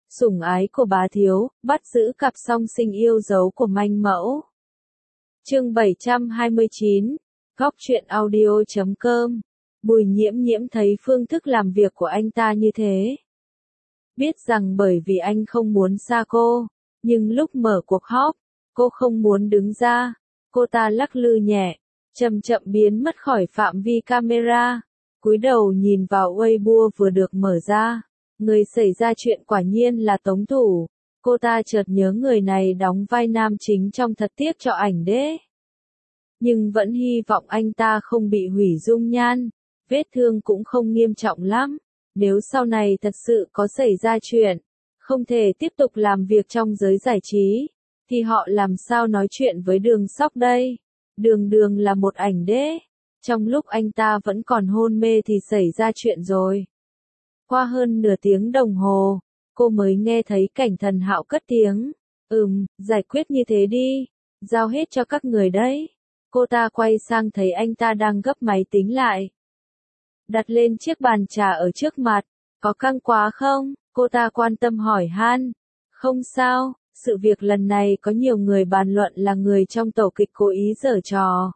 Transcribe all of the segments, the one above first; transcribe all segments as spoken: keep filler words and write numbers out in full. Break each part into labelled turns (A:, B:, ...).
A: sủng ái của bá thiếu, bắt giữ cặp song sinh yêu dấu của manh mẫu. Chương bảy trăm hai mươi chín, Góc truyện audio chấm com. Bùi Nhiễm Nhiễm thấy phương thức làm việc của anh ta như thế. Biết rằng bởi vì anh không muốn xa cô, nhưng lúc mở cuộc họp, cô không muốn đứng ra. Cô ta lắc lư nhẹ, chậm chậm biến mất khỏi phạm vi camera, cúi đầu nhìn vào Weibo vừa được mở ra. Người xảy ra chuyện quả nhiên là Tống Thủ. Cô ta chợt nhớ người này đóng vai nam chính trong Thật tiếc cho ảnh đế. Nhưng vẫn hy vọng anh ta không bị hủy dung nhan, vết thương cũng không nghiêm trọng lắm. Nếu sau này thật sự có xảy ra chuyện, không thể tiếp tục làm việc trong giới giải trí, thì họ làm sao nói chuyện với Đường Sóc đây? Đường Đường là một ảnh đế. Trong lúc anh ta vẫn còn hôn mê thì xảy ra chuyện rồi. Qua hơn nửa tiếng đồng hồ, cô mới nghe thấy Cảnh Thần Hạo cất tiếng. Ừm, giải quyết như thế đi, giao hết cho các người đấy. Cô ta quay sang thấy anh ta đang gấp máy tính lại. Đặt lên chiếc bàn trà ở trước mặt. Có căng quá không? Cô ta quan tâm hỏi han. Không sao, sự việc lần này có nhiều người bàn luận là người trong tổ kịch cố ý giở trò.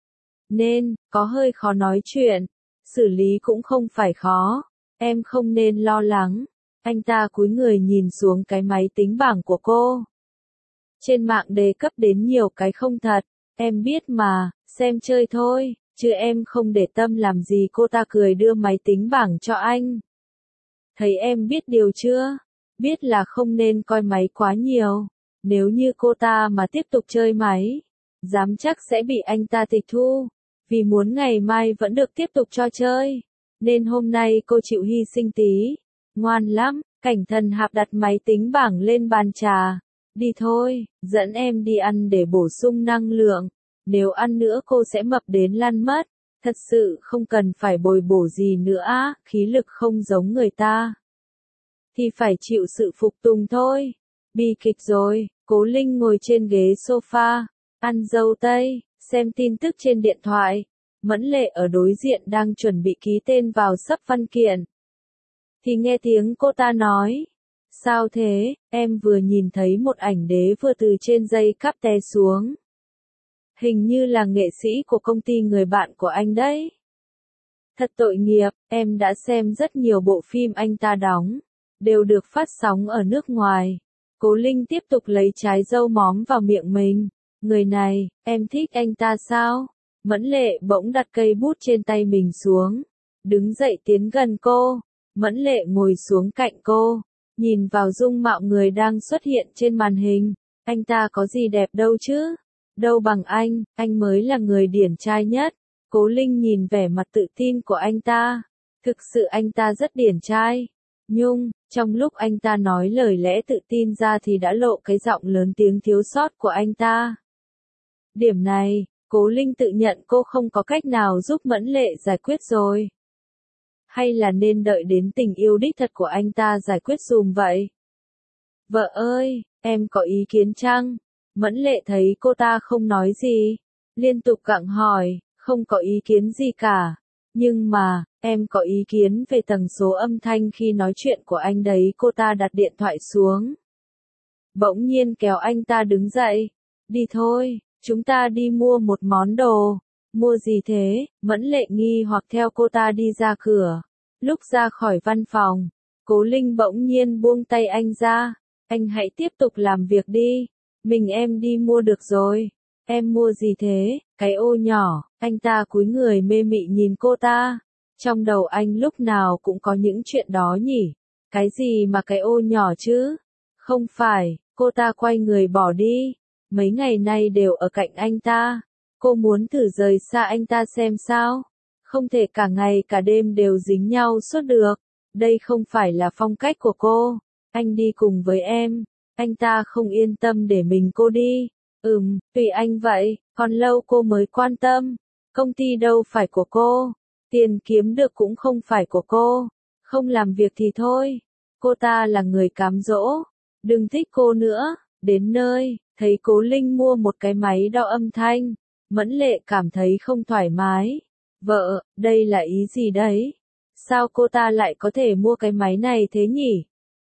A: Nên, có hơi khó nói chuyện. Xử lý cũng không phải khó. Em không nên lo lắng. Anh ta cúi người nhìn xuống cái máy tính bảng của cô. Trên mạng đề cấp đến nhiều cái không thật. Em biết mà, xem chơi thôi, chứ em không để tâm làm gì. Cô ta cười đưa máy tính bảng cho anh. Thấy em biết điều chưa? Biết là không nên coi máy quá nhiều. Nếu như cô ta mà tiếp tục chơi máy, dám chắc sẽ bị anh ta tịch thu. Vì muốn ngày mai vẫn được tiếp tục cho chơi, nên hôm nay cô chịu hy sinh tí. Ngoan lắm. Cảnh Thần Hạp đặt máy tính bảng lên bàn trà. Đi thôi, dẫn em đi ăn để bổ sung năng lượng. Nếu ăn nữa cô sẽ mập đến lăn mất. Thật sự không cần phải bồi bổ gì nữa á, khí lực không giống người ta. Thì phải chịu sự phục tùng thôi. Bi kịch rồi. Cố Linh ngồi trên ghế sofa, ăn dâu tây, xem tin tức trên điện thoại. Mẫn Lệ ở đối diện đang chuẩn bị ký tên vào sấp văn kiện. Thì nghe tiếng cô ta nói. Sao thế, em vừa nhìn thấy một ảnh đế vừa từ trên dây cáp té xuống. Hình như là nghệ sĩ của công ty người bạn của anh đấy. Thật tội nghiệp, em đã xem rất nhiều bộ phim anh ta đóng, đều được phát sóng ở nước ngoài. Cố Linh tiếp tục lấy trái dâu móm vào miệng mình. Người này, em thích anh ta sao? Mẫn Lệ bỗng đặt cây bút trên tay mình xuống. Đứng dậy tiến gần cô. Mẫn Lệ ngồi xuống cạnh cô. Nhìn vào dung mạo người đang xuất hiện trên màn hình. Anh ta có gì đẹp đâu chứ? Đâu bằng anh, anh mới là người điển trai nhất. Cố Linh nhìn vẻ mặt tự tin của anh ta. Thực sự anh ta rất điển trai. Nhưng, trong lúc anh ta nói lời lẽ tự tin ra thì đã lộ cái giọng lớn tiếng thiếu sót của anh ta. Điểm này, Cố Linh tự nhận cô không có cách nào giúp Mẫn Lệ giải quyết rồi. Hay là nên đợi đến tình yêu đích thật của anh ta giải quyết dùm vậy? Vợ ơi, em có ý kiến chăng? Mẫn Lệ thấy cô ta không nói gì, liên tục gặng hỏi, không có ý kiến gì cả. Nhưng mà, em có ý kiến về tần số âm thanh khi nói chuyện của anh đấy. Cô ta đặt điện thoại xuống. Bỗng nhiên kéo anh ta đứng dậy. Đi thôi, chúng ta đi mua một món đồ. Mua gì thế? Mẫn Lệ nghi hoặc theo cô ta đi ra cửa. Lúc ra khỏi văn phòng, Cố Linh bỗng nhiên buông tay anh ra. Anh hãy tiếp tục làm việc đi. Mình em đi mua được rồi. Em mua gì thế? Cái ô nhỏ. Anh ta cúi người mê mị nhìn cô ta. Trong đầu anh lúc nào cũng có những chuyện đó nhỉ? Cái gì mà cái ô nhỏ chứ? Không phải, cô ta quay người bỏ đi. Mấy ngày nay đều ở cạnh anh ta. Cô muốn thử rời xa anh ta xem sao. Không thể cả ngày cả đêm đều dính nhau suốt được. Đây không phải là phong cách của cô. Anh đi cùng với em. Anh ta không yên tâm để mình cô đi. Ừm, tùy anh vậy, còn lâu cô mới quan tâm. Công ty đâu phải của cô. Tiền kiếm được cũng không phải của cô. Không làm việc thì thôi. Cô ta là người cám dỗ. Đừng thích cô nữa. Đến nơi, thấy Cố Linh mua một cái máy đo âm thanh. Mẫn Lệ cảm thấy không thoải mái. Vợ, đây là ý gì đấy? Sao cô ta lại có thể mua cái máy này thế nhỉ?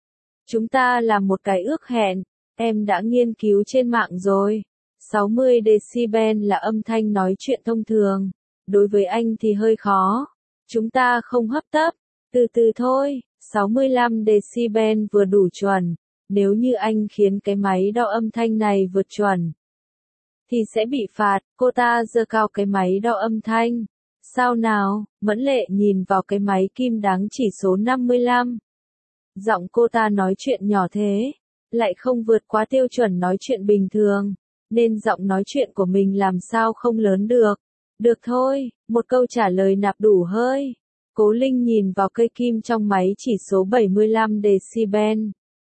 A: Chúng ta làm một cái ước hẹn, em đã nghiên cứu trên mạng rồi. sáu mươi decibel là âm thanh nói chuyện thông thường. Đối với anh thì hơi khó. Chúng ta không hấp tấp. Từ từ thôi, sáu mươi lăm decibel vừa đủ chuẩn. Nếu như anh khiến cái máy đo âm thanh này vượt chuẩn, thì sẽ bị phạt. Cô ta giơ cao cái máy đo âm thanh. Sao nào? Mẫn Lệ nhìn vào cái máy kim đáng chỉ số năm mươi lăm. Giọng cô ta nói chuyện nhỏ thế, lại không vượt quá tiêu chuẩn nói chuyện bình thường, nên giọng nói chuyện của mình làm sao không lớn được. Được thôi, một câu trả lời nạp đủ hơi. Cố Linh nhìn vào cây kim trong máy chỉ số bảy mươi lăm decibel.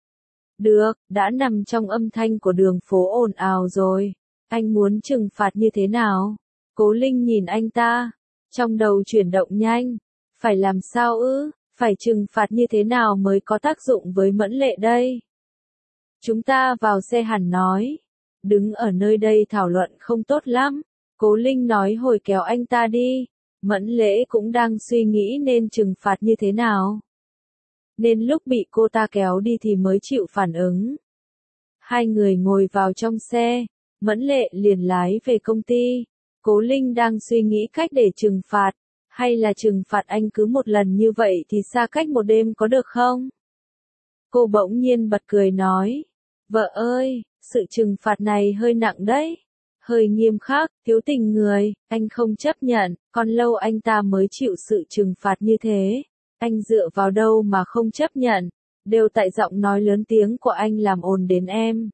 A: Được, đã nằm trong âm thanh của đường phố ồn ào rồi. Anh muốn trừng phạt như thế nào? Cố Linh nhìn anh ta, trong đầu chuyển động nhanh. Phải làm sao ư? Phải trừng phạt như thế nào mới có tác dụng với Mẫn Lệ đây? Chúng ta vào xe hẳn nói. Đứng ở nơi đây thảo luận không tốt lắm. Cố Linh nói hồi kéo anh ta đi. Mẫn Lễ cũng đang suy nghĩ nên trừng phạt như thế nào. Nên lúc bị cô ta kéo đi thì mới chịu phản ứng. Hai người ngồi vào trong xe. Mẫn Lệ liền lái về công ty. Cố Linh đang suy nghĩ cách để trừng phạt. Hay là trừng phạt anh cứ một lần như vậy thì xa cách một đêm có được không? Cô bỗng nhiên bật cười nói. Vợ ơi, sự trừng phạt này hơi nặng đấy. Hơi nghiêm khắc, thiếu tình người, anh không chấp nhận, còn lâu anh ta mới chịu sự trừng phạt như thế. Anh dựa vào đâu mà không chấp nhận, đều tại giọng nói lớn tiếng của anh làm ồn đến em.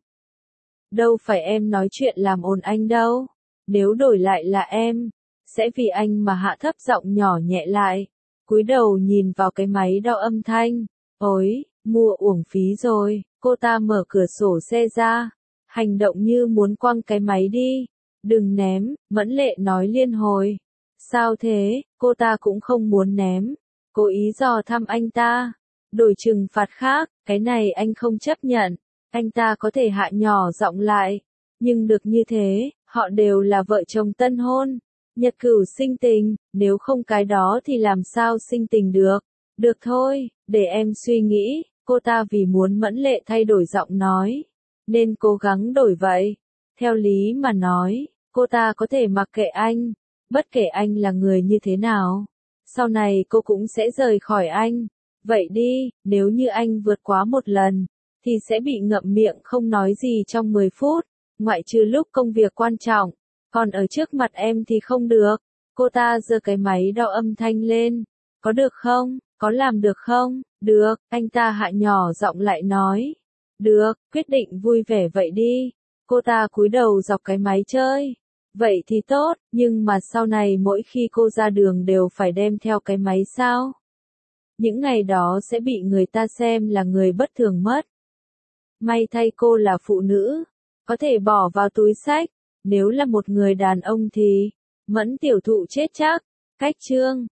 A: Đâu phải em nói chuyện làm ồn anh đâu, nếu đổi lại là em, sẽ vì anh mà hạ thấp giọng nhỏ nhẹ lại, cúi đầu nhìn vào cái máy đo âm thanh. Ôi, mua uổng phí rồi, cô ta mở cửa sổ xe ra, hành động như muốn quăng cái máy đi. Đừng ném, Mẫn Lệ nói liên hồi. Sao thế, cô ta cũng không muốn ném, cố ý dò thăm anh ta. Đổi trừng phạt khác, cái này anh không chấp nhận. Anh ta có thể hạ nhỏ giọng lại, nhưng được như thế, họ đều là vợ chồng tân hôn. Nhật cửu sinh tình, nếu không cái đó thì làm sao sinh tình được. Được thôi, để em suy nghĩ. Cô ta vì muốn Mẫn Lệ thay đổi giọng nói, nên cố gắng đổi vậy. Theo lý mà nói, cô ta có thể mặc kệ anh, bất kể anh là người như thế nào. Sau này cô cũng sẽ rời khỏi anh. Vậy đi, nếu như anh vượt quá một lần, thì sẽ bị ngậm miệng không nói gì trong mười phút, ngoại trừ lúc công việc quan trọng. Còn ở trước mặt em thì không được. Cô ta giơ cái máy đo âm thanh lên. Có được không? Có làm được không? Được, anh ta hạ nhỏ giọng lại nói. Được, quyết định vui vẻ vậy đi. Cô ta cúi đầu dọc cái máy chơi. Vậy thì tốt, nhưng mà sau này mỗi khi cô ra đường đều phải đem theo cái máy sao? Những ngày đó sẽ bị người ta xem là người bất thường mất. May thay cô là phụ nữ, có thể bỏ vào túi xách. Nếu là một người đàn ông thì, Mẫn tiểu thụ chết chắc. Cách chương